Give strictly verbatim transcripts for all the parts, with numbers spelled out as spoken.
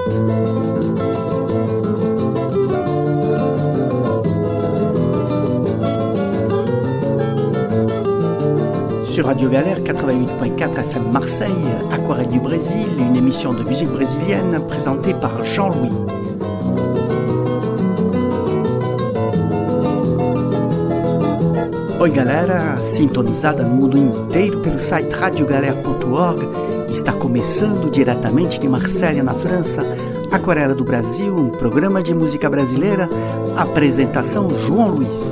Sur Radio Galère quatre-vingt-huit point quatre F M Marseille, Aquarelle du Brésil, une émission de musique brésilienne présentée par Jean-Louis. Oi galera, sintonizada no mundo inteiro pelo site radio galera ponto org, está começando diretamente de Marselha, na França, Aquarela do Brasil, um programa de música brasileira, apresentação João Luiz.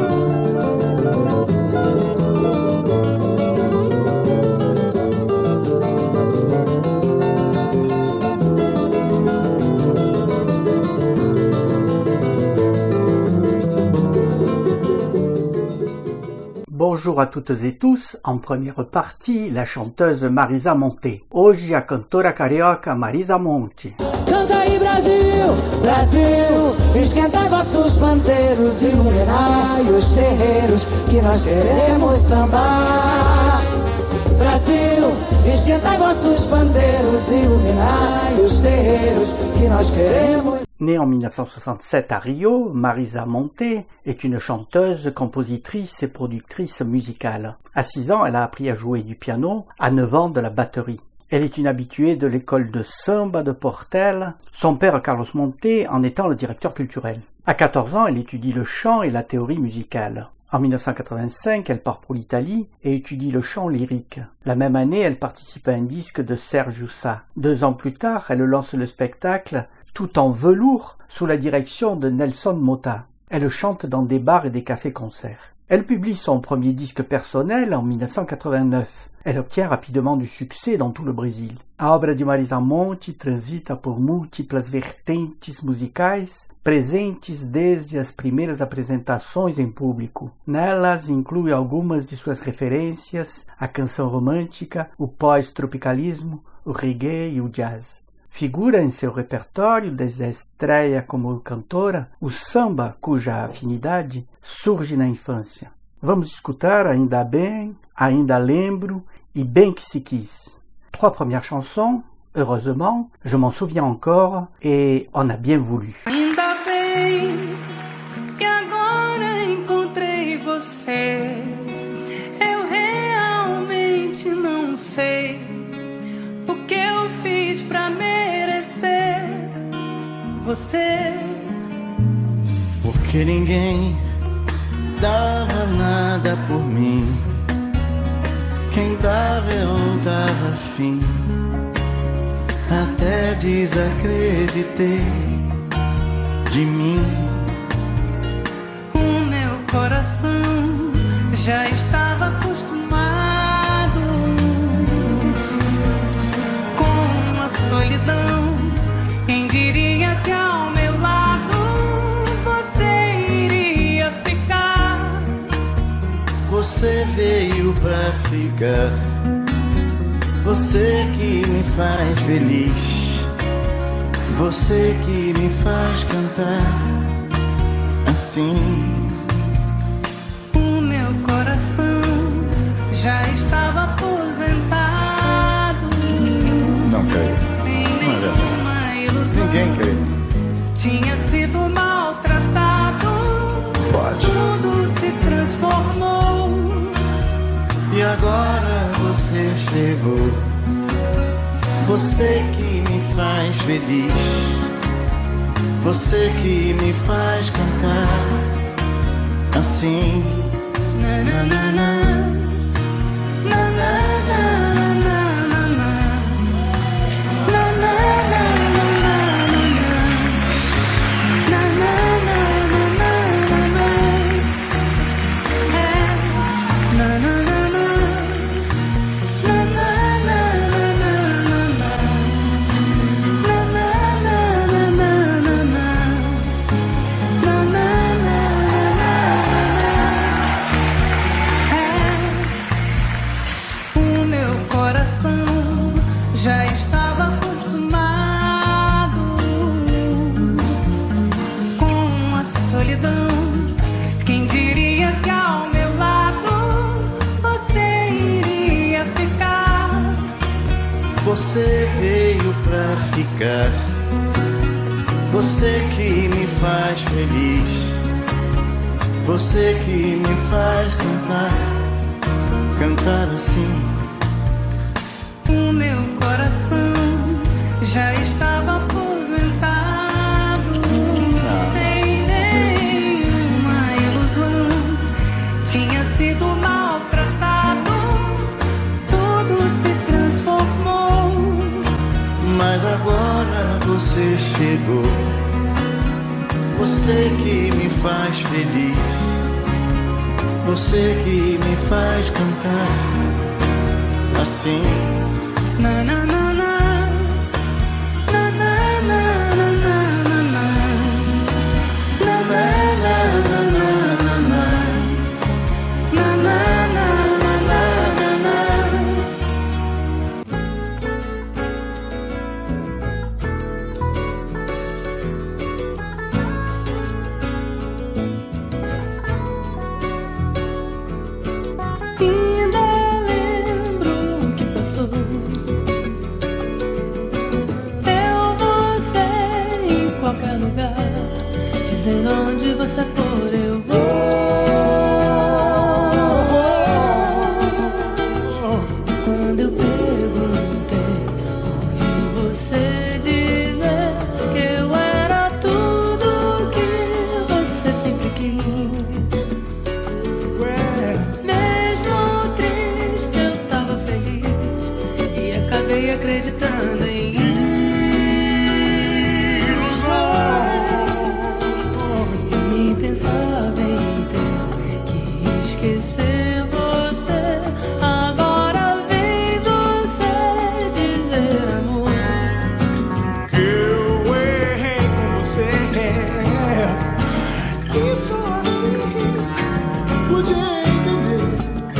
Bonjour à toutes et tous, en première partie, la chanteuse Marisa Monte. Hoje a cantora carioca Marisa Monte. Canta aí Brasil, Brasil, esquenta vossos pandeiros, iluminai os terreiros, que nós queremos sambar. Brasil, esquenta vossos pandeiros, iluminai os terreiros, que nós queremos. Née en dix-neuf cent soixante-sept à Rio, Marisa Monte est une chanteuse, compositrice et productrice musicale. À six ans, elle a appris à jouer du piano, à neuf ans de la batterie. Elle est une habituée de l'école de samba de Portel, son père Carlos Monte en étant le directeur culturel. À quatorze ans, elle étudie le chant et la théorie musicale. En dix-neuf cent quatre-vingt-cinq, elle part pour l'Italie et étudie le chant lyrique. La même année, elle participe à un disque de Serge Youssa. Deux ans plus tard, elle lance le spectacle tout en velours sous la direction de Nelson Motta. Elle chante dans des bars et des cafés-concerts. Elle publie son premier disque personnel en dix-neuf cent quatre-vingt-neuf. Elle obtient rapidement du succès dans tout le Brésil. A obra de Marisa Monte transita por múltiplas vertentes musicais, presentes desde as primeiras apresentações em público. Nelas inclui algumas de suas referências, a canção romântica, o pós-tropicalismo, o reggae e o jazz. Figura em seu repertório, desde a estreia como cantora, o samba, cuja afinidade surge na infância. Vamos escutar Ainda Bem, Ainda Lembro e Bem Que Se Quis. Trois premières chansons, heureusement, Je m'en souviens encore et On a bien voulu. Ainda bem que agora encontrei você, eu realmente não sei o que eu fiz pra merecer você. Porque ninguém dava nada por mim, quem dava eu dava fim, até desacreditei de mim. O meu coração já estava acostumado com a solidão. Quem diria que ao meu lado você iria ficar? Você veio pra ficar, você que me faz feliz, você que me faz cantar assim. O meu coração já estava aposentado. Não creio. Sem Não é verdade. nenhuma ilusão. Ninguém crê. Tinha sido maltratado. Pode. Tudo se transformou. E agora você chegou, você que me faz feliz, você que me faz cantar assim. Na, na, na, na. Na, na, na, na, na, na. Na, na, na, na, na, na. Na, na, na, na, na, na. É. Na, na, na. O ficar. Você que me faz feliz, você que me faz cantar, cantar assim. O meu coração já estava aposentado, sem nenhuma ilusão. Tinha sido maltratado, tudo se transformou. Mas agora você chegou, você que me faz feliz, você que me faz cantar assim. Na na na na, na na na na na na, na na na na na na, na na na na na. Ainda lembro o que passou. Eu, você, em qualquer lugar, dizendo onde você for, eu vou. Quando eu perguntei, ouvi você dizer que eu era tudo que você sempre quis. Mesmo triste, eu tava feliz e acabei acreditando em eu nem pensava em ter que esquecer você. Agora vem você dizer, amor, Eu errei com você. Isso assim podia entender.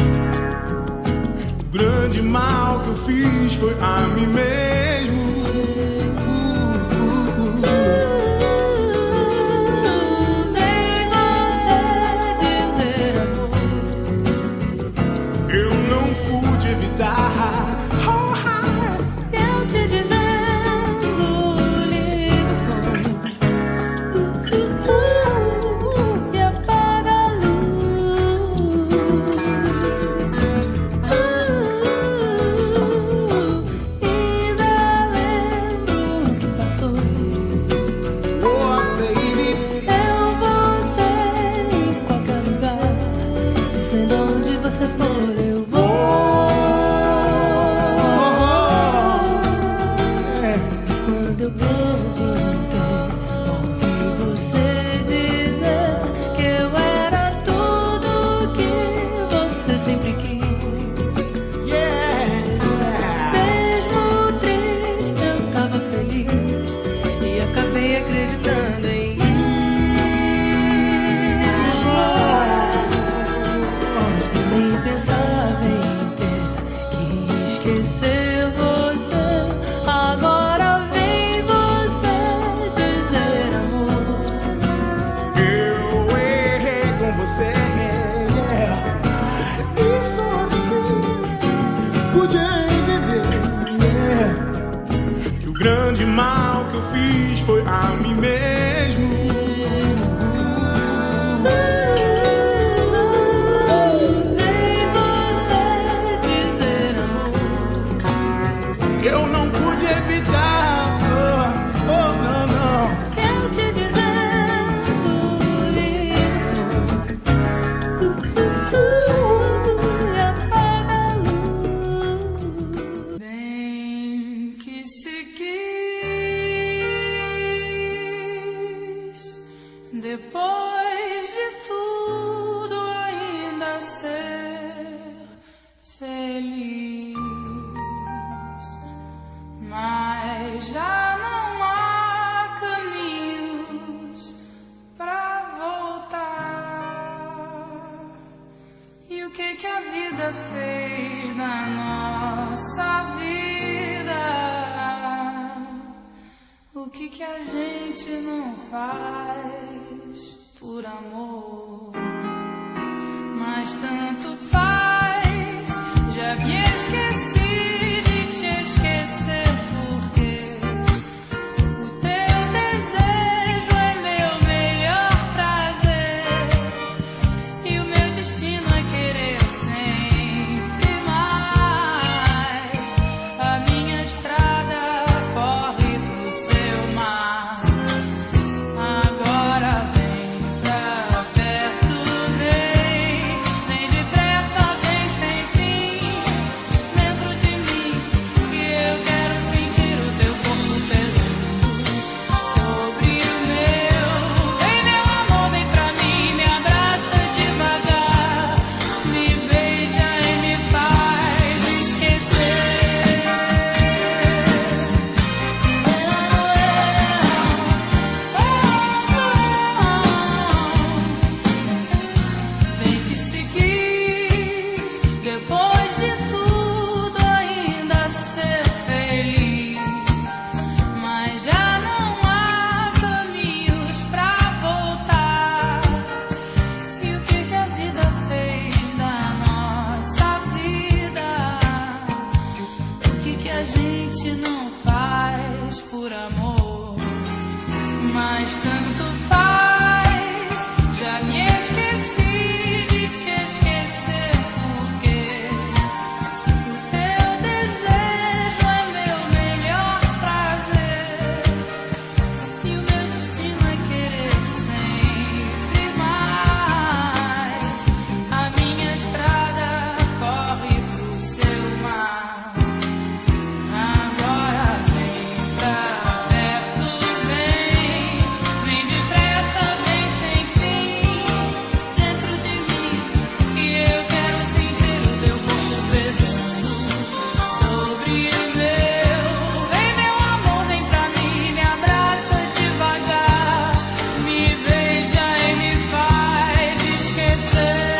O grande mal que eu fiz foi a mim mesmo. vem você dizer, amor, Eu não pude evitar. eu te dizendo, liga o som e apaga a luz. Ainda lembro o que passou. Oh, baby, Eu, você, em qualquer lugar, dizendo onde você for, eu vou. E quando eu perguntei, ouvi você dizer que eu era tudo que você sempre quis. yeah. Mesmo triste, eu tava feliz e acabei acreditando em eu nem pensava em ter que esquecer você. Agora vem você dizer, amor, Eu errei com você. Isso assim podia entender. Yeah. Que o grande mal que eu fiz foi a mim mesmo. vem você dizer, amor, Eu não pude evitar. Oh, oh, não, não. eu te dizendo, liga o som e apaga a luz. Bem que se quis, depois de tudo ainda ser feliz, mas já não há caminhos pra voltar. E o que que a vida fez na nossa vida? O que que a gente não faz por amor? Mas tanto faz, já me esqueci de te esquecer, porque mas tanto faz. Já me esqueci de te esquecer, porque o teu desejo é meu melhor prazer, e o meu destino é querer sempre mais. A minha estrada corre pro seu mar. Agora vem pra perto, vem, vem depressa, vem sem fim, dentro de mim, que eu quero sentir o teu corpo pesando sobre o meu. Vem, meu amor, vem pra mim, me abraça devagar, me beija e me faz esquecer.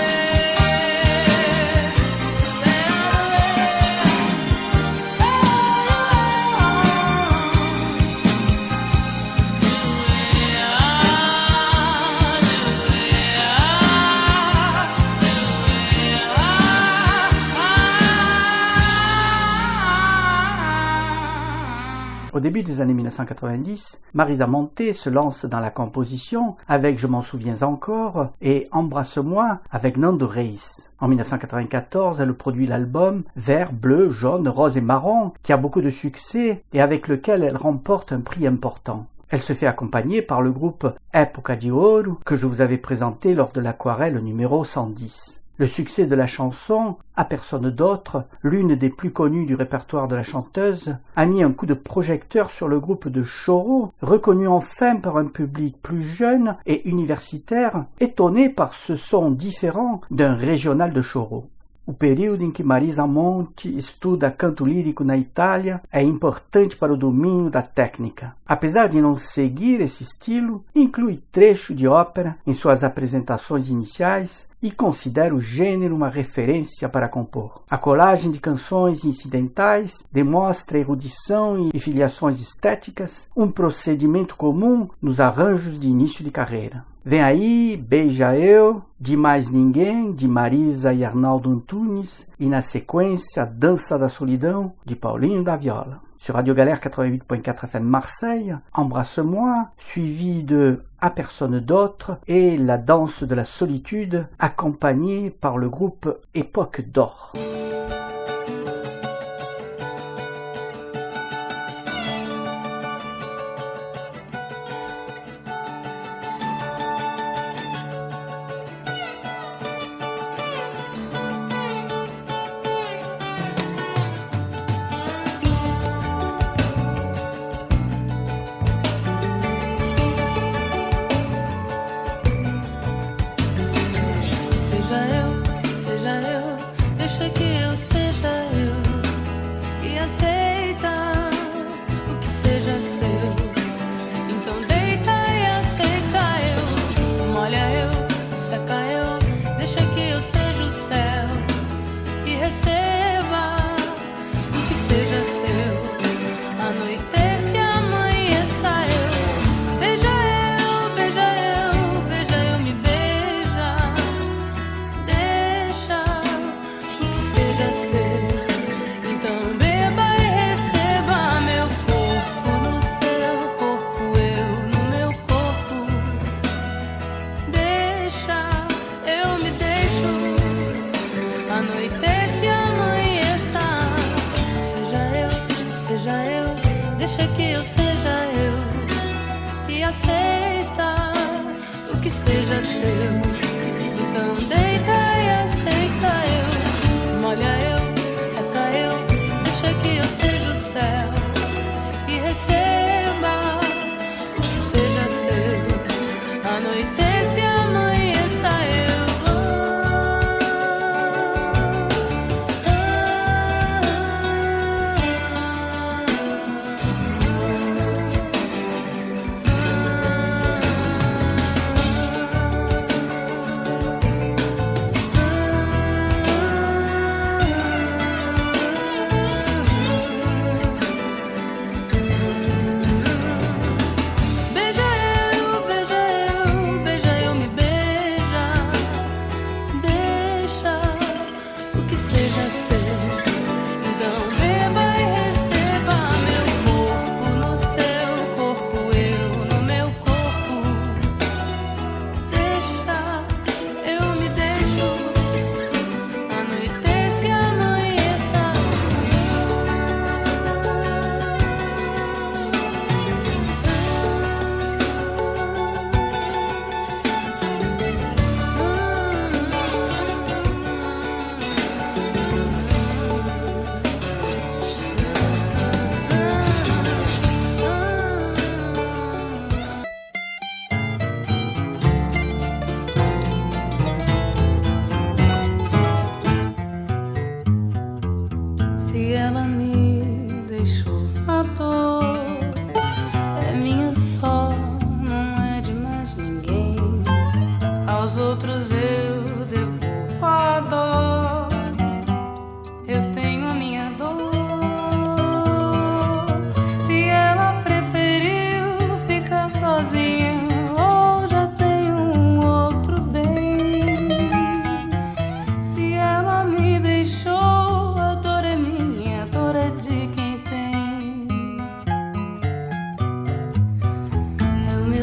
Au début des années mille neuf cent quatre-vingt-dix, Marisa Monte se lance dans la composition avec Je m'en souviens encore et Embrasse-moi avec Nando Reis. En mille neuf cent quatre-vingt-quatorze, elle produit l'album Vert, Bleu, Jaune, Rose et Marron qui a beaucoup de succès et avec lequel elle remporte un prix important. Elle se fait accompagner par le groupe Época de Ouro que je vous avais présenté lors de l'Aquarelle numéro cent dix. Le succès de la chanson, À personne d'autre, l'une des plus connues du répertoire de la chanteuse, a mis un coup de projecteur sur le groupe de Choro, reconnu enfin par un public plus jeune et universitaire, étonné par ce son différent d'un régional de Choro. O período em que Marisa Monte estuda canto lírico na Itália é importante para o domínio da técnica. Apesar de não seguir esse estilo, inclui trecho de ópera em suas apresentações iniciais e considera o gênero uma referência para compor. A colagem de canções incidentais demonstra erudição e filiações estéticas, um procedimento comum nos arranjos de início de carreira. Vem aí, Beija Eu, De Mais Ninguém, de Marisa e Arnaldo Antunes, e na sequência, Dança da Solidão, de Paulinho da Viola. Sur Radio Galère quatre-vingt-huit point quatre F M Marseille, Embrasse-moi, suivi de À personne d'autre et La danse de la solitude, accompagné par le groupe Époque d'or.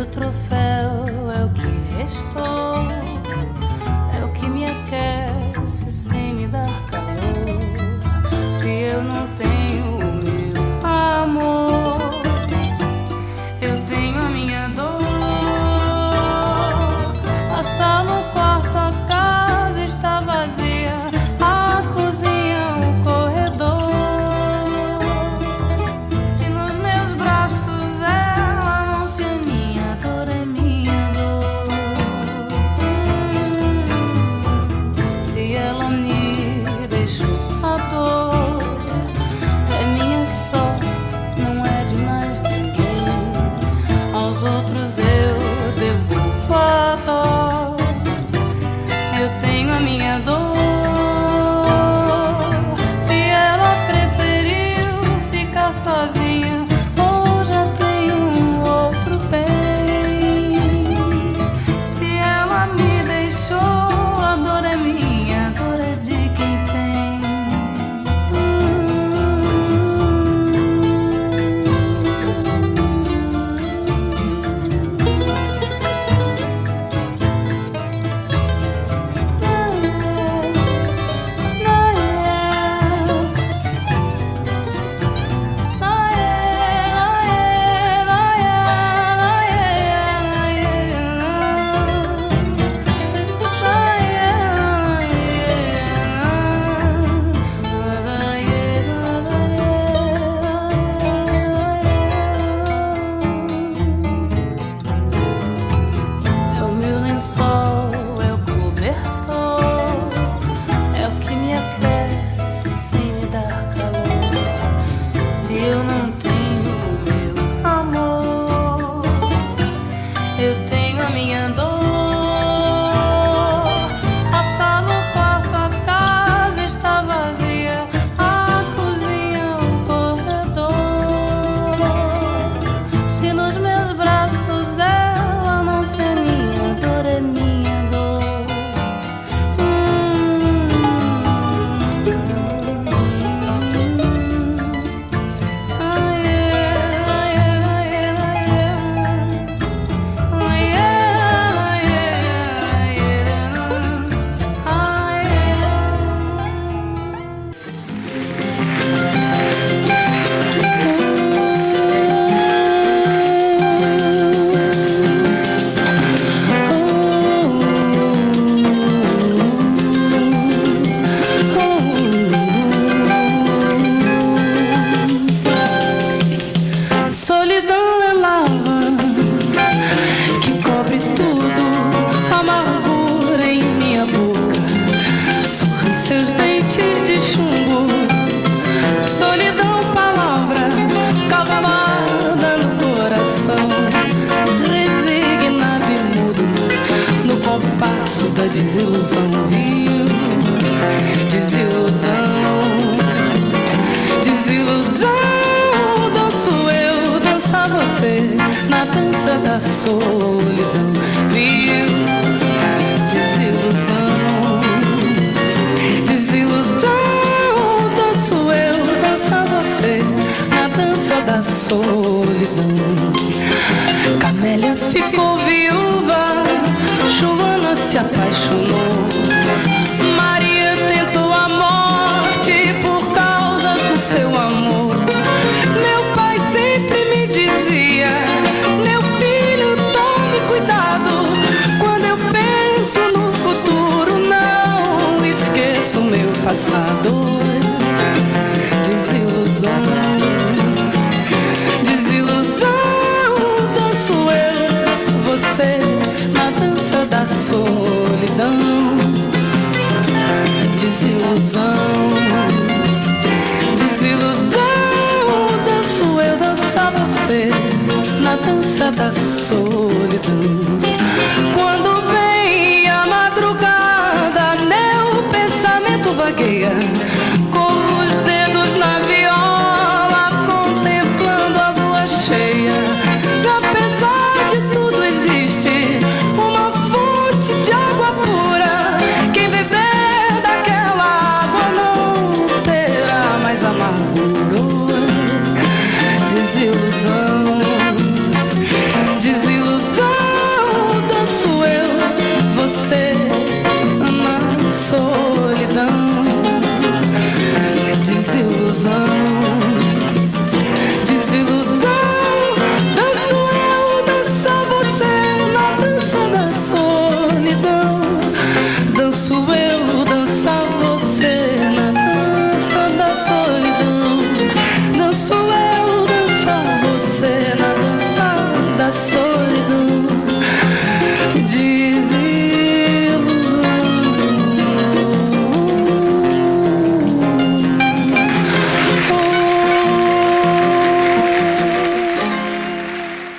troféu é o que restou, é o que me aquece sem me dar calor. Se eu não tenho o meu amor, eu tenho a minha dor. A sala, o quarto, a casa está vazia, a cozinha, o corredor. Se nos meus braços ela não se aninha, a dor é minha dor. Se ela me deixou, a dor é minha só, não é de mais ninguém. Aos outros eu devolvo a dor. Eu tenho a minha dor. Se ela preferiu ficar sozinha, ou já tem um outro bem. Se ela me deixou, a dor é minha, a dor é de quem tem. É o meu lençol, é o cobertor, é o que me aquece sem me dar calor. Se eu não tenho o meu amor, eu tenho a minha dor. A sala, o quarto, a casa está vazia, a cozinha, o corredor. Se nos meus braços ela não se aninha, a dor é minha dor. Ai, ai, ai, ai, ai, solidão é lava que cobre tudo, amargura em minha boca, sorri seus dentes de chumbo. Solidão, palavra cavada no coração, resignado e mudo no compasso da desilusão. Viu? Desilusão, desilusão. Danço eu, dança você na dança da solidão. Viu? Desilusão, desilusão. Danço eu, dança você na dança da solidão. Camélia ficou viúva, Joana se apaixonou, Maria tentou a morte por causa do seu amor. Meu pai sempre me dizia: meu filho, tome cuidado. Quando eu penso no futuro, não esqueço meu passado. Desilusão, desilusão. Danço eu, você na dança da solidão. Desilusão, desilusão. Danço eu, dança você na dança da solidão. Quando vem a madrugada, meu pensamento vagueia, com os dedos na viola, contemplando a lua cheia. E apesar de tudo existe uma fonte de água pura. Quem beber daquela água não terá mais amargura. Desilusão, desilusão.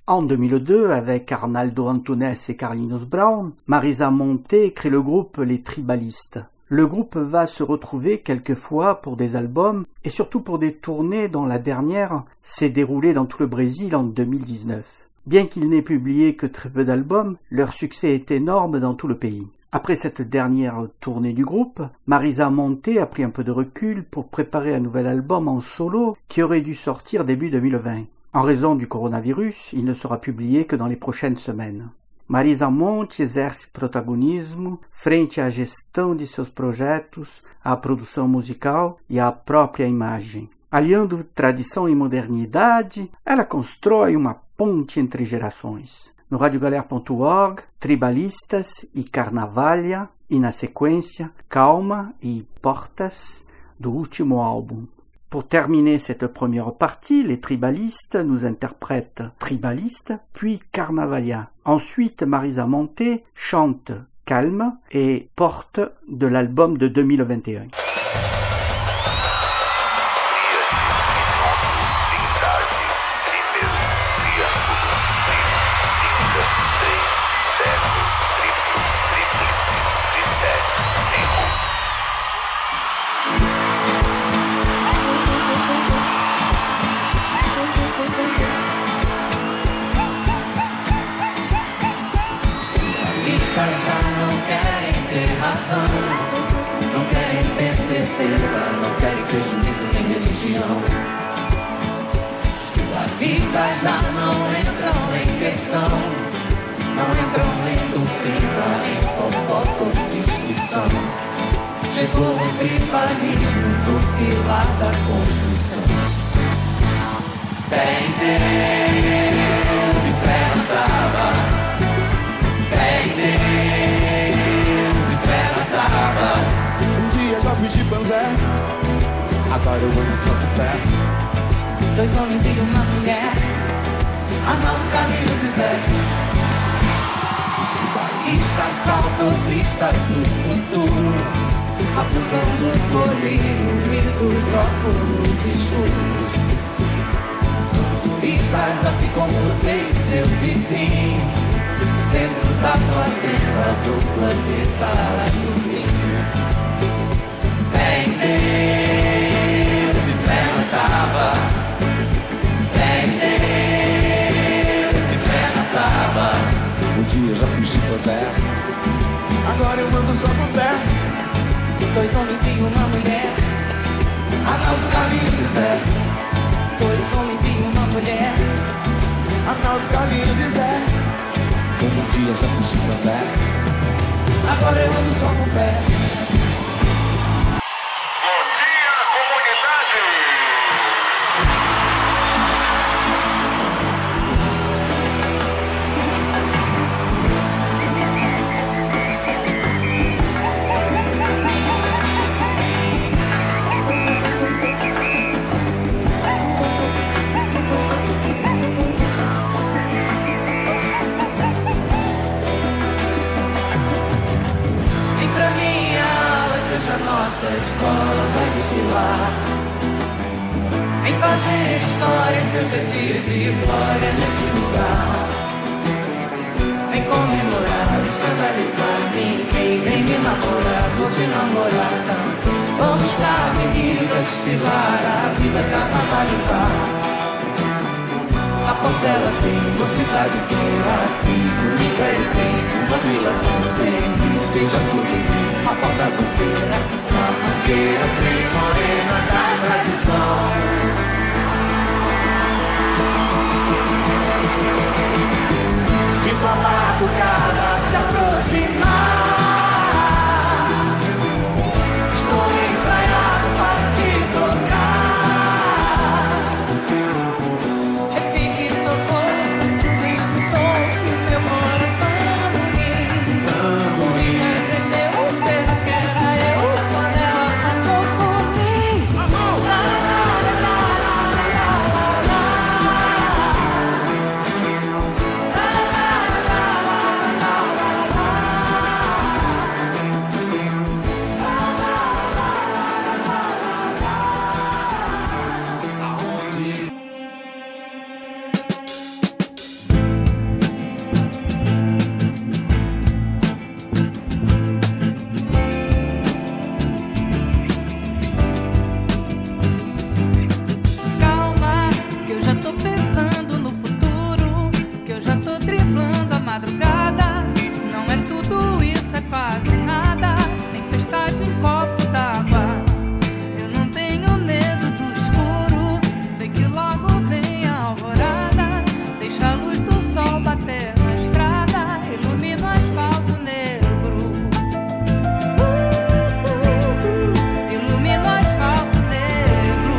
En deux mille deux, avec Arnaldo Antunes et Carlinhos Brown, Marisa Monte crée le groupe Les Tribalistes. Le groupe va se retrouver quelquefois pour des albums et surtout pour des tournées dont la dernière s'est déroulée dans tout le Brésil en deux mille dix-neuf. Bien qu'ils n'aient publié que très peu d'albums, leur succès est énorme dans tout le pays. Après cette dernière tournée du groupe, Marisa Monte a pris un peu de recul pour préparer un nouvel album en solo qui aurait dû sortir début deux mille vingt. En raison du coronavirus, il ne sera publié que dans les prochaines semaines. Marisa Monte exerce protagonismo frente à gestão de seus projetos, à produção musical e à própria imagem. Aliando tradição e modernidade, ela constrói uma ponte entre gerações. No radiogalera ponto org, Tribalistas e Carnavalha, e na sequência, Calma e Portas, do último álbum. Pour terminer cette première partie, les Tribalistes nous interprètent Tribaliste, puis Carnavalia. Ensuite, Marisa Monte chante Calme et Porte de l'album de deux mille vingt et un. Não querem ter certeza, não querem prejuízo nem religião. Os tribalistas já não entram em questão, não entram em doutrina, em fofoca ou discussão. Chegou o tribalismo do pilar da Constituição. Fé em Deus e fé na tábua, fé em Deus e fé na tábua. Um dia já fui chimpanzé, agora eu ando só de pé. Dois homens e uma mulher, Arnaldo, Carlinhos e Zé. Os tribalistas saudosistas do futuro, abusando do colírio e dos óculos escuros. São turistas assim como você e seu vizinho, dentro da fazenda do planeta azulzinho. Fé em Deus e fé na tábua, fé em Deus e fé na tábua. Um dia já fui chimpanzé, agora eu ando só com pé. Dois homens e uma mulher, Arnaldo, Carlinhos e Zé. dois homens e uma mulher, Arnaldo, Carlinhos e Zé. Um dia já fui chimpanzé, agora eu ando só com pé. Bom dia, comunidade! vem pra minha aula que hoje a nossa escola vai desfilar. Vem fazer história que hoje é dia de glória nesse lugar. Vem comemorar, escandalizar ninguém, vem me namorar, vou te namorar também. Vamos pra avenida desfilar, a vida carnavalizar. A Portela tem, mocidade tem, atriz, no Império tem, uma vila tão feliz, beija tudo em a porta bandeira, a bandeira tem morena da tradição. Sinto a madrugada se aproximar, estou ensaiado para te tocar. Repique tocou, tudo escutou, que o meu coração me zamburim. Me entendeu, será que era eu quando ela passou por mim? La, la, la, la. madrugada. Não é tudo isso, é quase nada. Tempestade em copo d'água. Eu não tenho medo do escuro. Sei que logo vem a alvorada. Deixa a luz do sol bater na estrada. Ilumina o asfalto negro. Ilumina o asfalto negro.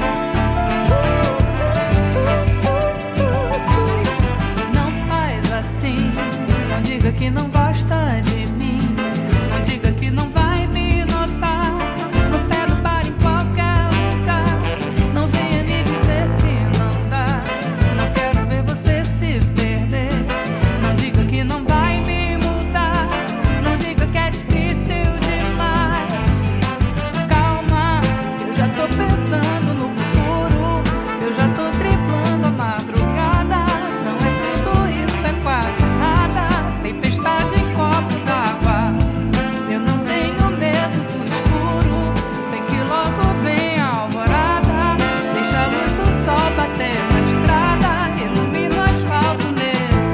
Não faz assim. Não diga que não gosta de mim. Não diga que não vai me notar. No pé do bar, em qualquer lugar. Não venha me dizer que não dá. Não quero ver você se perder. Não diga que não vai me mudar. Não diga que é difícil demais. Calma, que eu já tô pensando no futuro. Que eu já tô driblando a madrugada. Não é tudo isso, é quase nada. Tempestade em copo d'água. Eu não tenho medo do escuro. Sei que logo vem a alvorada. Deixa a luz do sol bater na estrada. Ilumina o asfalto negro.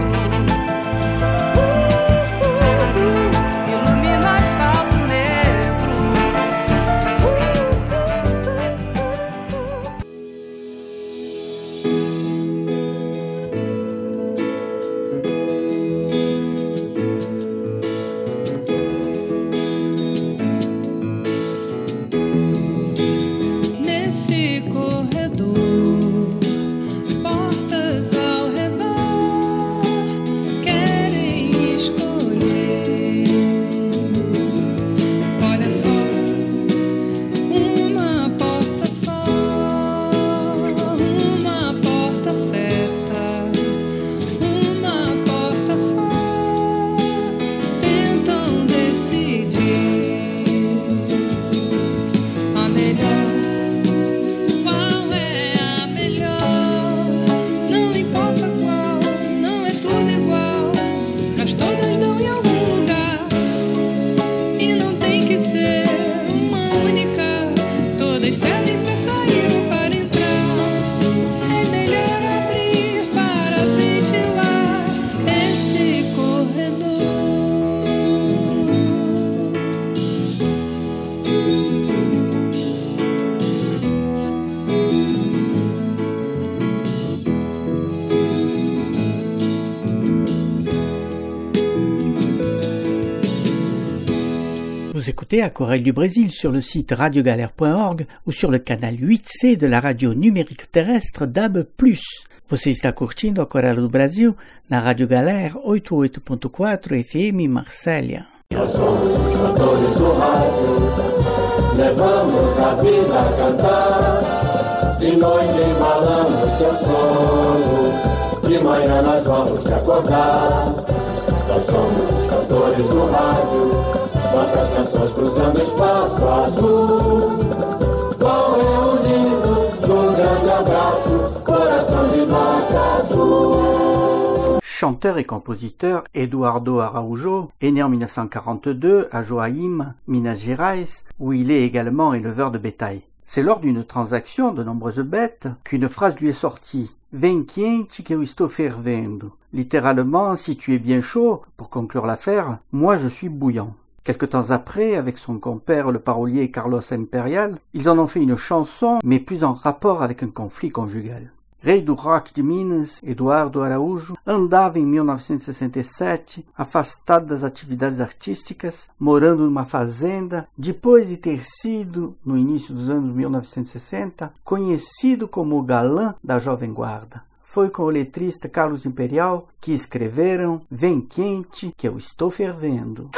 Ilumina o asfalto negro. Nesse corredor, portas ao redor querem escolher. Olha só, uma porta só, uma porta certa, uma porta só. Tentam decidir a melhor. Qual é a melhor? Não importa qual, não é tudo igual, mas todas dão em algum lugar. E não tem que ser uma única, todas servem para sair ou para entrar. É melhor abrir para ventilar esse corredor. Vous écoutez Aquarelle du Brésil sur le site radiogalère point org ou sur le canal huit C de la radio numérique terrestre D A B plus. Você está curtindo Aquarelle do Brasil na Rádio Galère oitenta e oito ponto quatro F M Marsella. Nós somos os cantores do rádio, levamos a vida a cantar. De noite embalamos teu sono, de manhã nós vamos te acordar. Nós somos os cantores do rádio, nossas canções cruzando espaço azul. Vão reunindo num grande abraço, coração de marca azul. Chanteur et compositeur Eduardo Araújo est né en mille neuf cent quarante-deux à Joaim, Minas Gerais, où il est également éleveur de bétail. C'est lors d'une transaction de nombreuses bêtes qu'une phrase lui est sortie. Vem quente que eu estou fervendo. Littéralement, si tu es bien chaud, pour conclure l'affaire, moi je suis bouillant. Quelque temps après, avec son compère le parolier Carlos Imperial, ils en ont fait une chanson, mais plus en rapport avec un conflit conjugal. Rei do rock de Minas, Eduardo Araújo, andava em mil novecentos e sessenta e sete, afastado das atividades artísticas, morando numa fazenda, depois de ter sido, no início dos anos mil novecentos e sessenta, conhecido como o galã da Jovem Guarda. Foi com o letrista Carlos Imperial que escreveram Vem quente que eu estou fervendo.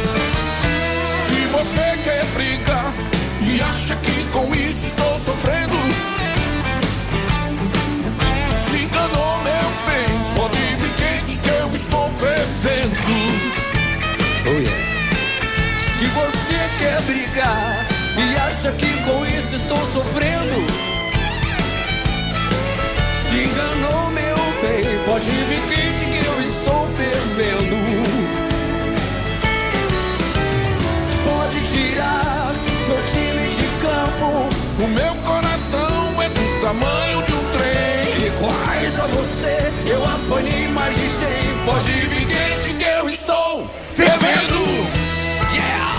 Acha que com isso estou sofrendo? acha que com isso estou sofrendo? Se enganou, meu bem, pode vir quente que eu estou fervendo. Pode tirar seu time de campo, o meu coração é do tamanho de um trem. Iguais a você, eu apanhei mais de cem. Pode vir quente que eu estou fervendo. Yeah!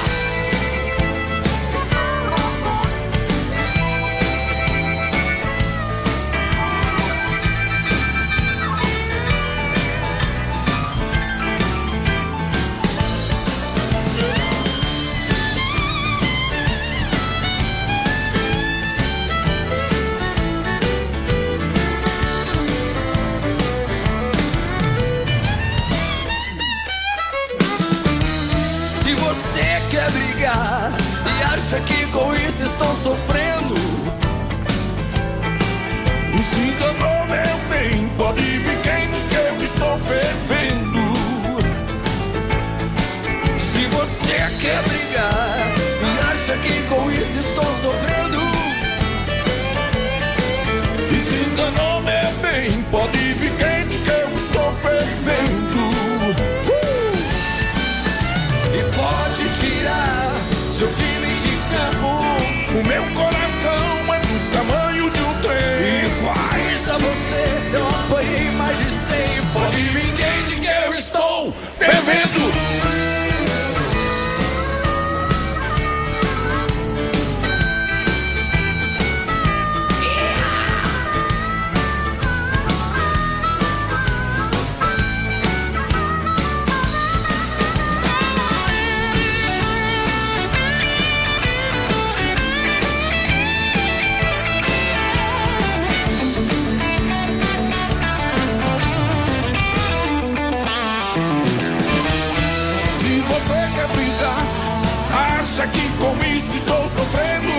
Quer brigar e acha que com isso estou sofrendo? E se enganou, meu bem, pode vir quente que eu estou fervendo. Se você quer brigar e acha que com isso estou sofrendo? E se enganou, meu bem, pode vir quente que eu estou fervendo. Pode tirar seu time de campo, o meu coração é do tamanho de um trem. Iguais a você, eu apanhei mais de cem. Pode vir quente que eu estou fervendo. Acha que com isso estou sofrendo?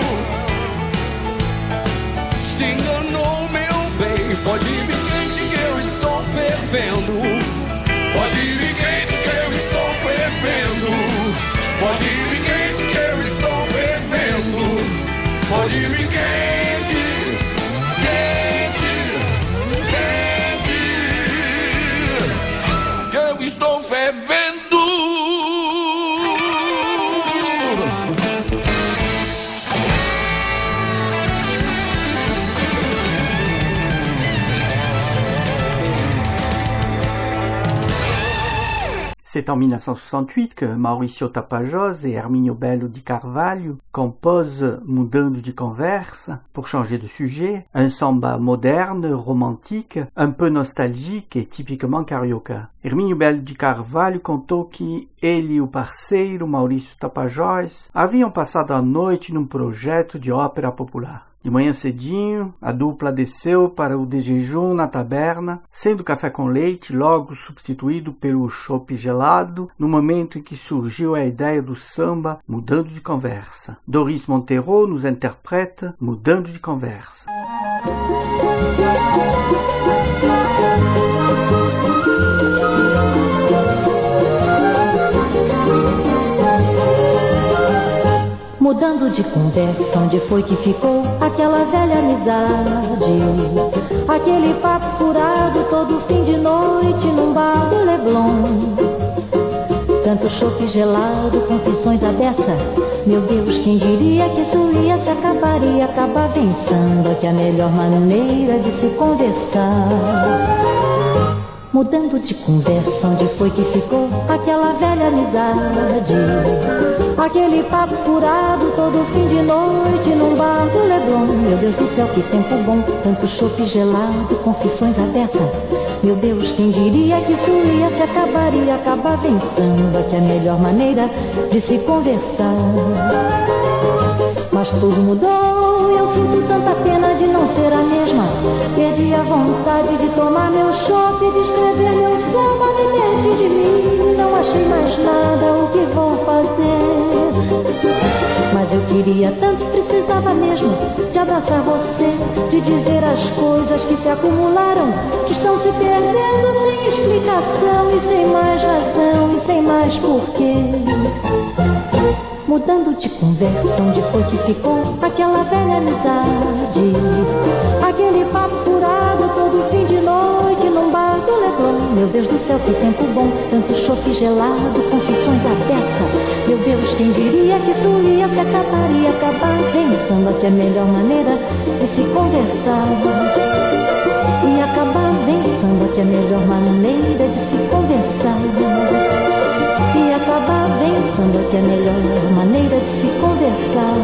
Se enganou, meu bem, pode vir quente que eu estou fervendo. Pode vir quente que eu estou fervendo. Pode vir quente que eu estou fervendo. Pode vir quente, quente, quente, que eu estou fervendo. C'est en mille neuf cent soixante-huit que Mauricio Tapajós et Hermínio Belo de Carvalho composent Mudando de Conversa, pour changer de sujet, un samba moderne, romantique, un peu nostalgique et typiquement carioca. Hermínio Belo de Carvalho contou que ele e o parceiro Maurício Tapajós haviam passado a noite num projeto de ópera popular. De manhã cedinho, a dupla desceu para o de jejum na taberna, sendo café com leite logo substituído pelo chopp gelado, no momento em que surgiu a ideia do samba Mudando de Conversa. Doris Monteiro nos interpreta Mudando de Conversa. Mudando de conversa, onde foi que ficou aquela velha amizade? Aquele papo furado todo fim de noite num bar do Leblon. Tanto chopp gelado, confissões à beça. Meu Deus, quem diria que isso ia se acabar e acabar em samba, que é a melhor maneira de se conversar. Mudando de conversa, onde foi que ficou aquela velha amizade? Aquele papo furado todo fim de noite num bar do Leblon. Meu Deus do céu, que tempo bom, tanto chopp gelado, confissões à beça. Meu Deus, quem diria que isso ia se acabar e acabar em samba, que é a melhor maneira de se conversar. Mas tudo mudou, eu sinto tanta pena de não ser a mesma. Perdi a vontade de tomar meu chopp, de escrever meu samba, me perdi de mim. Não achei mais nada, o que vou fazer? Mas eu queria tanto, precisava mesmo de abraçar você, de dizer as coisas que se acumularam, que estão se perdendo sem explicação e sem mais razão e sem mais porquê. mudando de conversa. Onde foi que ficou aquela velha amizade? Aquele papo furado todo fim de noite num bar do Leblon. Meu Deus do céu, que tempo bom, tanto chope gelado, confissões à beça. Meu Deus, quem diria que isso ia se acabar e acabar pensando que é a melhor maneira de se conversar. E acabar pensando que é a melhor maneira de se conversar. E acabar pensando que é a melhor maneira de se conversar.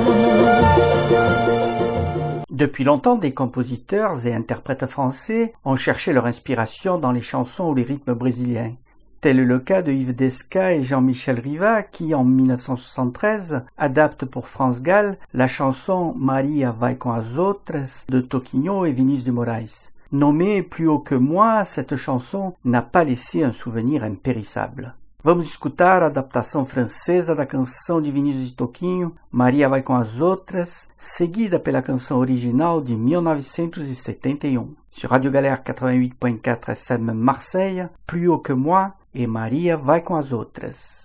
Depuis longtemps, des compositeurs et interprètes français ont cherché leur inspiration dans les chansons ou les rythmes brésiliens. Tel est le cas de Yves Desca et Jean-Michel Riva qui, en mille neuf cent soixante-treize, adaptent pour France Gall la chanson Maria vai com as outras de Toquinho et Vinícius de Moraes. Nommée Plus haut que moi, cette chanson n'a pas laissé un souvenir impérissable. Vamos escutar a adaptação francesa da canção de Vinícius e Toquinho, Maria vai com as outras, seguida pela canção original de mille neuf cent soixante-et-un. Sur Radio Galère quatre-vingt-huit point quatre F M Marseille, Plus haut que moi et Maria vai com as outras.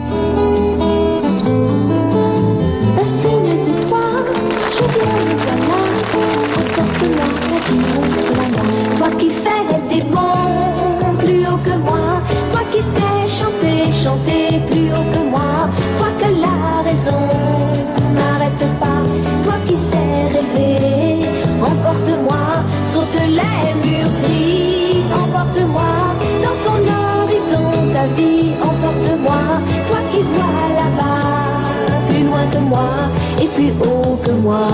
Toi qui fais des bons plus haut que moi, toi qui sais chanter, chanter plus haut que moi, toi que la raison n'arrête pas, toi qui sais rêver, emporte-moi, saute les murs gris, emporte-moi, dans ton horizon ta vie, emporte-moi, toi qui vois là-bas, plus loin que moi et plus haut que moi.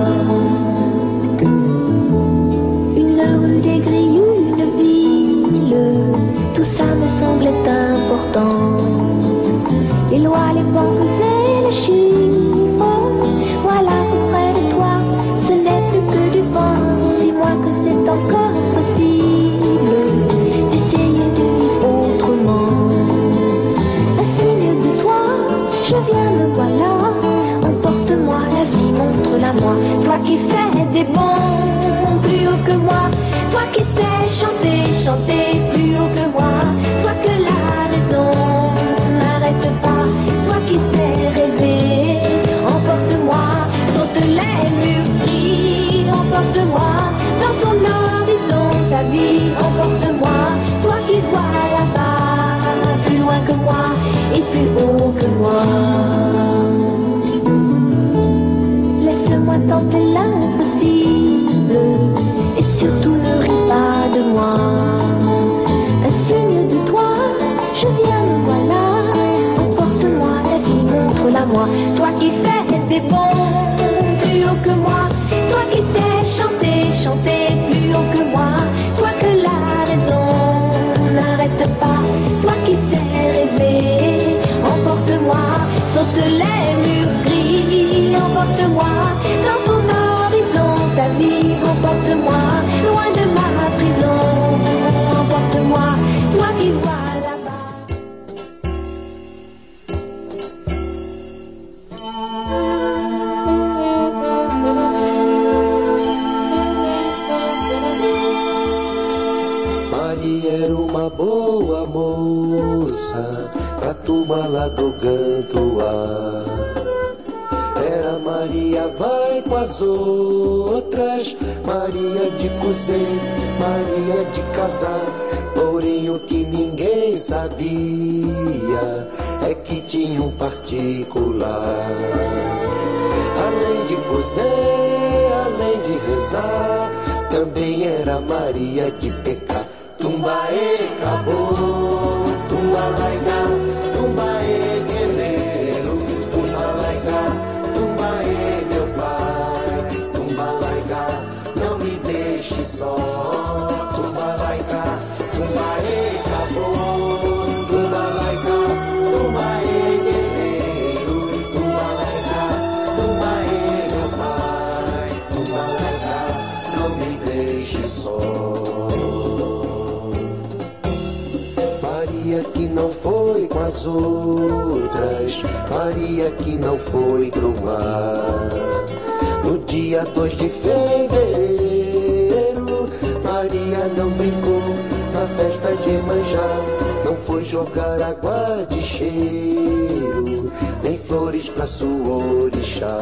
Rue des grilles ou une ville, tout ça me semblait important. Les lois, les portes et les chiffres, voilà tout près de toi, ce n'est plus que du vent. Dis-moi que c'est encore possible d'essayer de vivre autrement. Un signe de toi, je viens, me voilà, emporte-moi, la vie, montre-la moi. Toi qui fais des bons plus haut que moi, toi qui sais chanter, chanter plus haut que moi, toi que la raison n'arrête pas, toi qui sais rêver, emporte-moi, saute les murs gris, emporte-moi, dans ton horizon ta vie, emporte-moi, toi qui vois là-bas, plus loin que moi et plus haut que moi. Laisse-moi tenter l'impossible et surtout ne ris pas de moi. Un signe de toi, je viens, me voilà, emporte-moi, la vie, montre-la moi. Toi qui fais des bons plus haut que moi, toi qui sais chanter, chanter plus haut que moi, toi que la raison n'arrête pas, toi qui sais rêver, emporte-moi, saute les murs gris, emporte-moi, dans ton horizon ta vie, emporte-moi, loin de ma prison, emporte-moi, toi qui vois là-bas. Maria era uma boa moça, pra turma lá do Gantuá. Era Maria vai com as outras, Maria de cozer, Maria de casar. Porém o que ninguém sabia é que tinha um particular. Além de cozer, além de rezar, também era Maria de pecar. Tumbaê, acabou, tumbalaiga, tumbaê, guerreiro, tumbalaiga, tumbaê, meu pai, tumbalaiga, não me deixe só, tumbalaiga, tumbaê, acabou, tumbalaiga, tumbaê, guerreiro, tumbalaiga, tumbaê, meu pai, tumbalaiga, não me deixe só. Maria que não foi com as outras, Maria que não foi pro mar. No dia dois de fevereiro, Maria não brincou, na festa de Iemanjá, não foi jogar água de cheiro, nem flores pra sua orixá.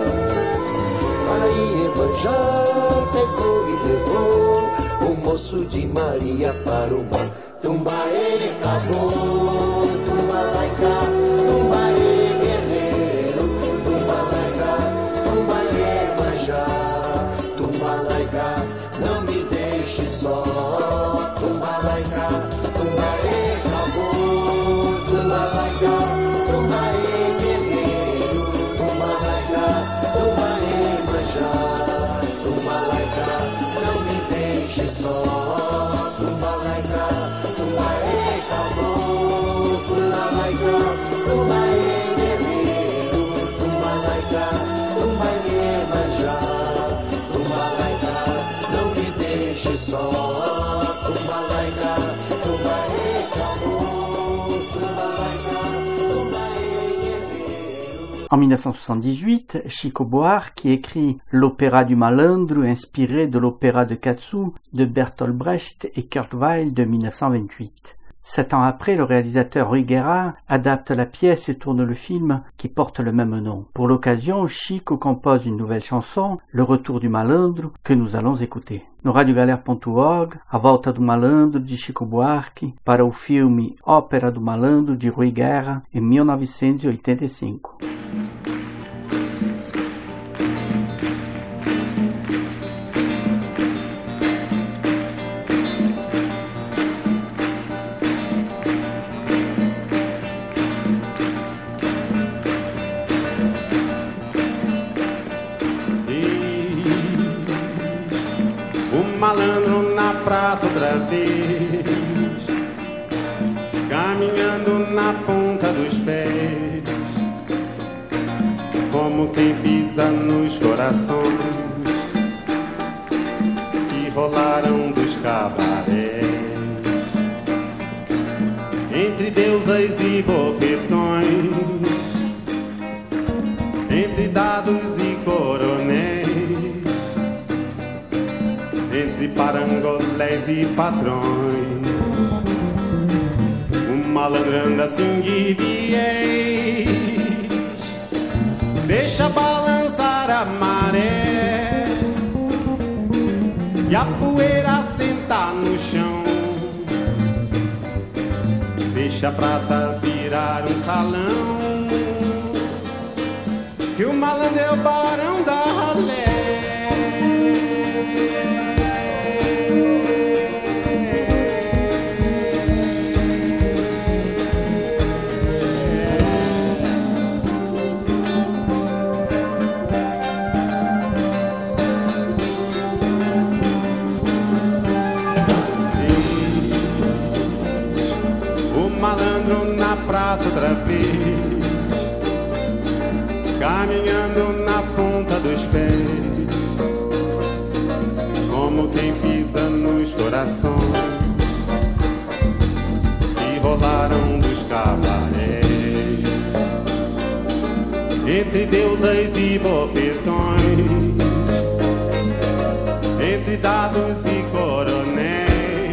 Aí Iemanjá pegou e levou o moço de Maria para o mar. Tumbaê, acabou, tumba vai cá, tumbaê, guerreiro, tumba vai cá, tumba Iemanjá, tumba vai cá, não me deixe só, tumba vai cá, tumbaê, acabou, tumba vai cá, tumbaê, guerreiro, tumba vai cá, tumba Iemanjá, tumba vai cá, não me deixe só, tumba vai cá. En mille neuf cent soixante-dix-huit, Chico Buarque écrit l'opéra du Malandro inspiré de l'opéra de Katsu de Bertolt Brecht et Kurt Weill de mille neuf cent vingt-huit. Sept ans après, le réalisateur Rui Guerra adapte la pièce et tourne le film qui porte le même nom. Pour l'occasion, Chico compose une nouvelle chanson, Le Retour du Malandro, que nous allons écouter. No radiogalera ponto org, A Volta do Malandro de Chico Buarque para o filme Ópera do Malandro de Rui Guerra em mil novecentos e oitenta e cinco. Malandro na praça outra vez, caminhando na ponta dos pés, como quem pisa nos corações que rolaram dos cabarés, entre deusas e bofetões, entre dados e coronéis, entre parangolés e patrões, um malandro anda assim de viés, deixa balançar a maré e a poeira sentar no chão, deixa a praça virar um salão, que o malandro é o barão da ralé. Malandro na praça outra vez, caminhando na ponta dos pés, como quem pisa nos corações que rolaram dos cabarés, entre deusas e bofetões, entre dados e coronéis,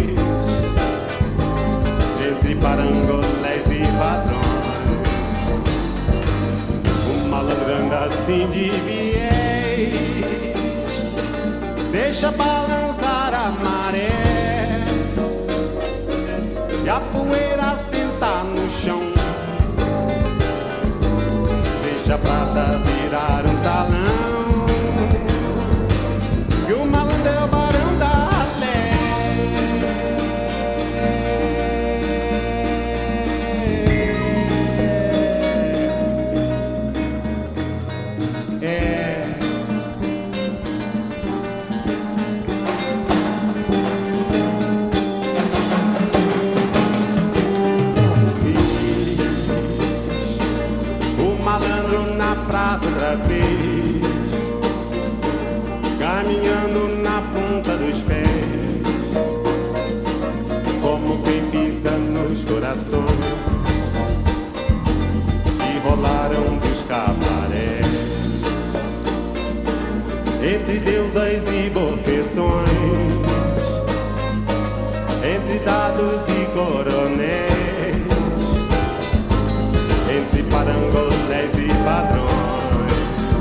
parangolés e patrões, um malandro anda assim de viés, deixa balançar a maré e a poeira sentar no chão, deixa a praça virar um salão, e o malandro é o barão da ralé. Praça outra vez, caminhando na ponta dos pés, como quem pisa nos corações que rolaram dos cabarés, entre deusas e bofetões, entre dados e coronéis, entre parangolés e padrões,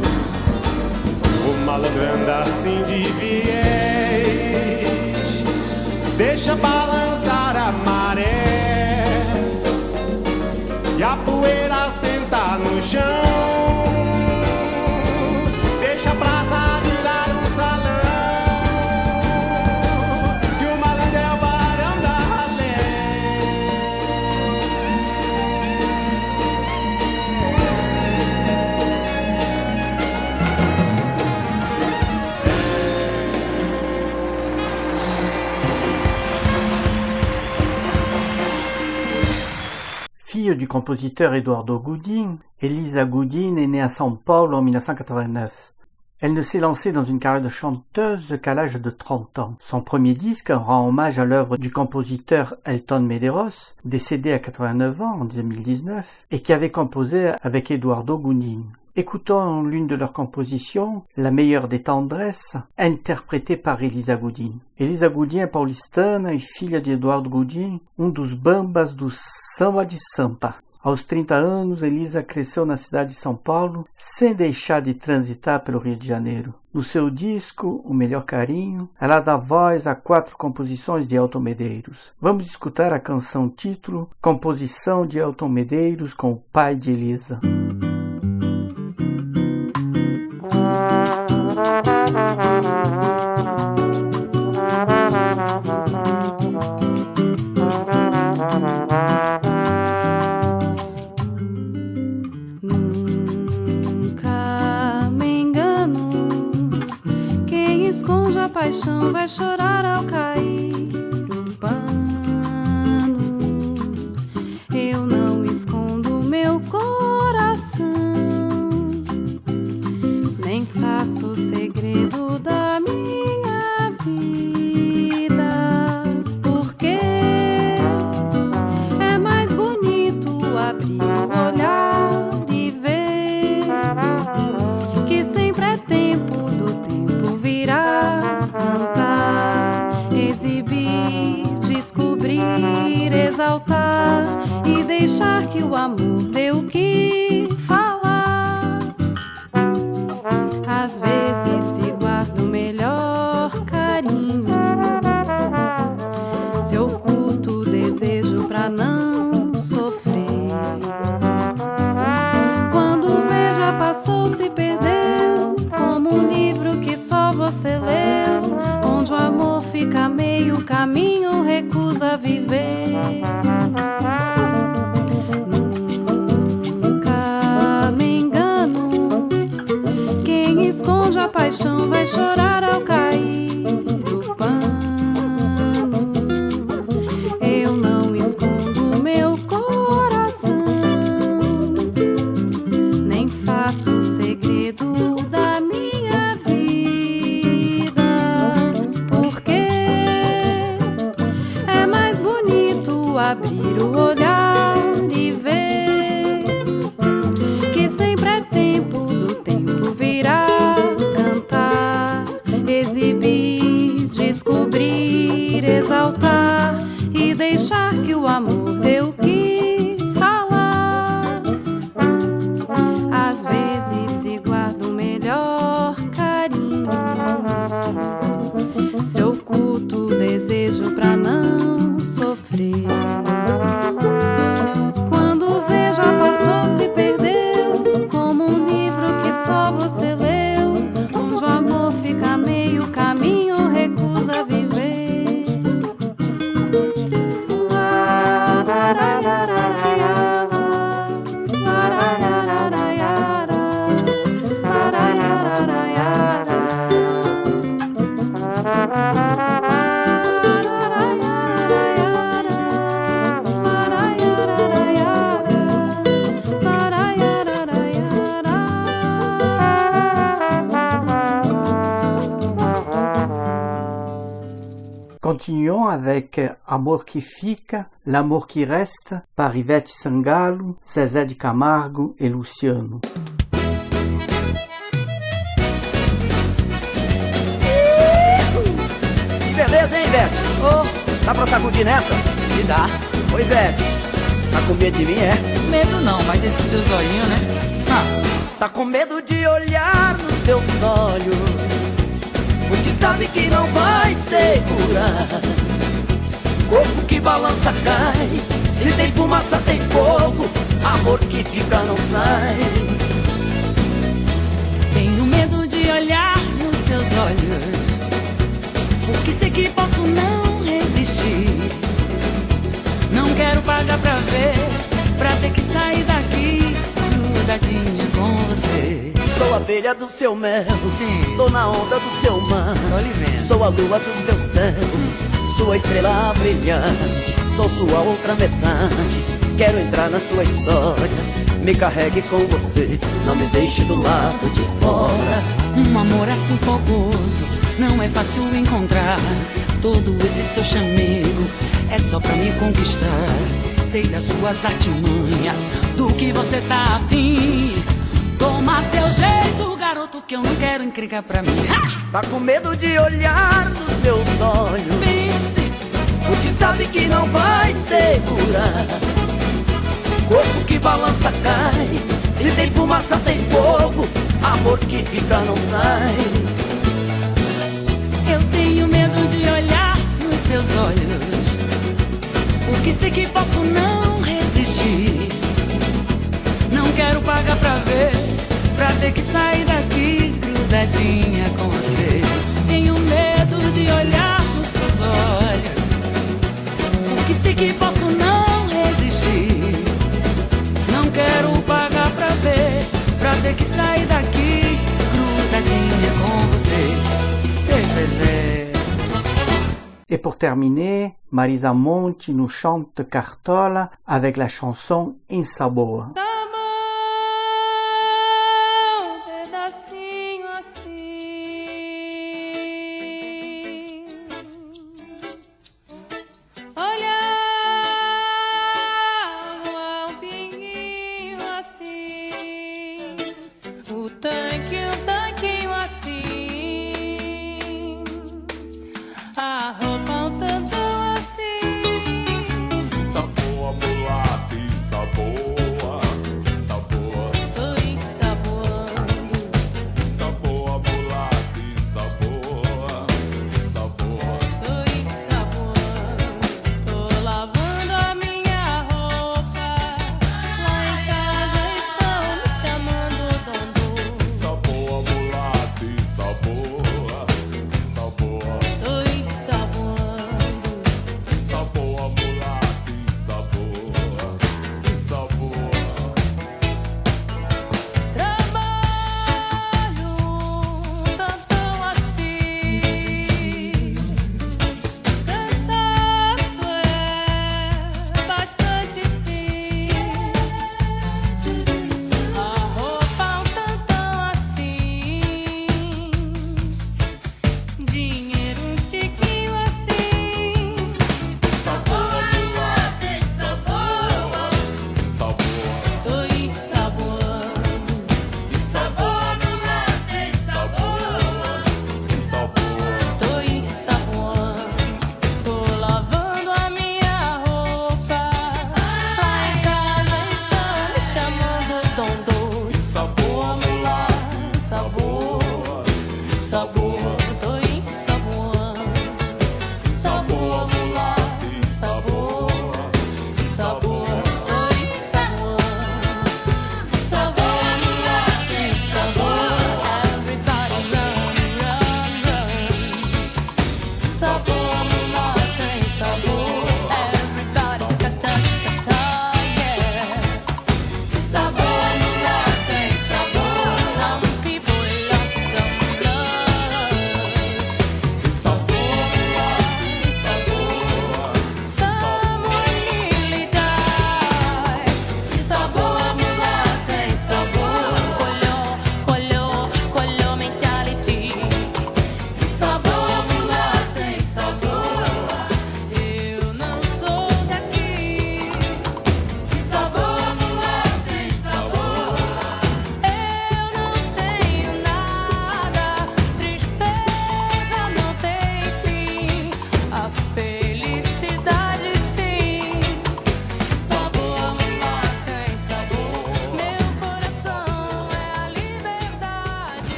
o malandro anda assim de viés, deixa balançar a maré e a poeira sentar no chão. Deixa a praça virar um salão, que o malandro é o barão da ralé. Fille du compositeur Eduardo Godin, Elisa Godin est née à São Paulo en mille neuf cent quatre-vingt-neuf. Elle ne s'est lancée dans une carrière de chanteuse qu'à l'âge de trente ans. Son premier disque rend hommage à l'œuvre du compositeur Elton Medeiros, décédé à quatre-vingt-neuf ans en deux mille dix-neuf, et qui avait composé avec Eduardo Godin. Écoutons l'une de leurs compositions, La meilleure des tendresses, interprétée par Elisa Godin. Elisa Godin é paulistana e filha de Eduardo Godin, um dos bambas do samba de Sampa. Aos trinta anos, Elisa cresceu na cidade de São Paulo, sem deixar de transitar pelo Rio de Janeiro. No seu disco, O Melhor Carinho, ela dá voz a quatro composições de Elton Medeiros. Vamos escutar a canção título, composição de Elton Medeiros com o pai de Elisa. Paixão vai chorar ao cair o pano. Eu não escondo meu coração, nem faço segredo da minha vida, porque é mais bonito abrir o olhar e ver que sempre é tempo do tempo virar, cantar, exibir, descobrir, exaltar e deixar que o amor dê o que falar. Às vezes se guarda o melhor carinho, se oculta o desejo pra não sofrer. Quando vê já passou, se perdeu, como um livro que só você leu, onde o amor fica meio caminho, recusa viver. Nunca me engano, quem esconde a paixão vai chorar ao cair do pano. Eu não escondo meu coração, nem faço segredo da minha vida, porque é mais bonito abrir o olhar e ver que sempre é tempo do tempo virar, cantar, exibir, descobrir, exaltar e deixar que o amor dê o que falar. Às vezes se guarda o melhor carinho, se oculta o desejo pra não sofrer. Quando vê já passou, se perdeu, como um livro que só você leu, onde o amor fica meio caminho, recusa viver. Continuons avec Amor que Fica, L'Amour qui Reste, par Ivete Sangalo, Zezé de Camargo e Luciano. Que beleza, hein, Ivete? Oh. Dá pra sacudir nessa? Se dá. Oi, velho. Tá com medo de mim, é? Medo não, mas esses seus olhinhos, né? Ah, tá com medo de olhar nos teus olhos, porque sabe que não vai segurar. Corpo que balança cai, se tem fumaça tem fogo, amor que fica não sai. Tenho medo de olhar nos seus olhos, porque sei que posso não resistir. Não quero pagar pra ver, pra ter que sair daqui grudadinha com você. Sou a abelha do seu mel, sim, tô na onda do seu mar. Tô lhe vendo. Sou a lua do seu céu, sua estrela brilhante. Sou sua outra metade, quero entrar na sua história. Me carregue com você, não me deixe do lado de fora. Um amor assim fogoso não é fácil encontrar. Todo esse seu chamego é só pra me conquistar. Sei das suas artimanhas, do que você tá afim. Toma seu jeito, garoto, que eu não quero encrencar pra mim. Tá com medo de olhar nos meus olhos, pense, porque sabe que não vai segurar. Corpo que balança cai, se tem fumaça tem fogo, amor que fica não sai. Eu tenho medo de olhar nos seus olhos, porque sei que posso não resistir. Não quero pagar pra ver, pra ter que sair daqui grudadinha com você. Tenho medo de olhar nos seus olhos, porque sei que posso não resistir. Não quero pagar pra ver, pra ter que sair daqui grudadinha com você. Zezé. Et pour terminer, Marisa Monte nous chante Cartola avec la chanson In Saboa.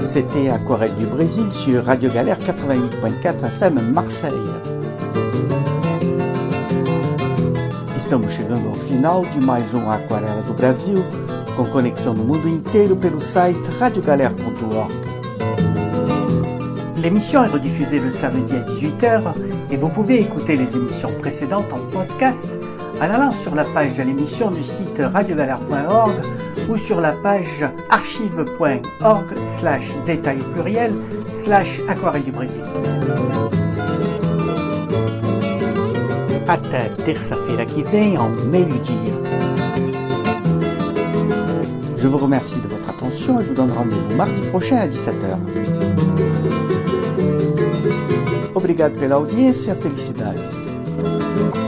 C'était Aquarelle du Brésil sur Radio Galère quatre-vingt-huit virgule quatre F M Marseille. Estamos chegando ao final de mais um Aquarela do Brasil, com conexão no mundo inteiro pelo site radio galère ponto org. L'émission est rediffusée le samedi à dix-huit heures et vous pouvez écouter les émissions précédentes en podcast en allant sur la page de l'émission du site radio galère point org ou sur la page archive point org slash détail pluriel slash aquarelle du Brésil. Até terça-feira que vem ao meio-dia. Je vous remercie de votre attention et vous donne rendez-vous mardi prochain à dix-sept heures. Obrigado pela audiência, felicidades.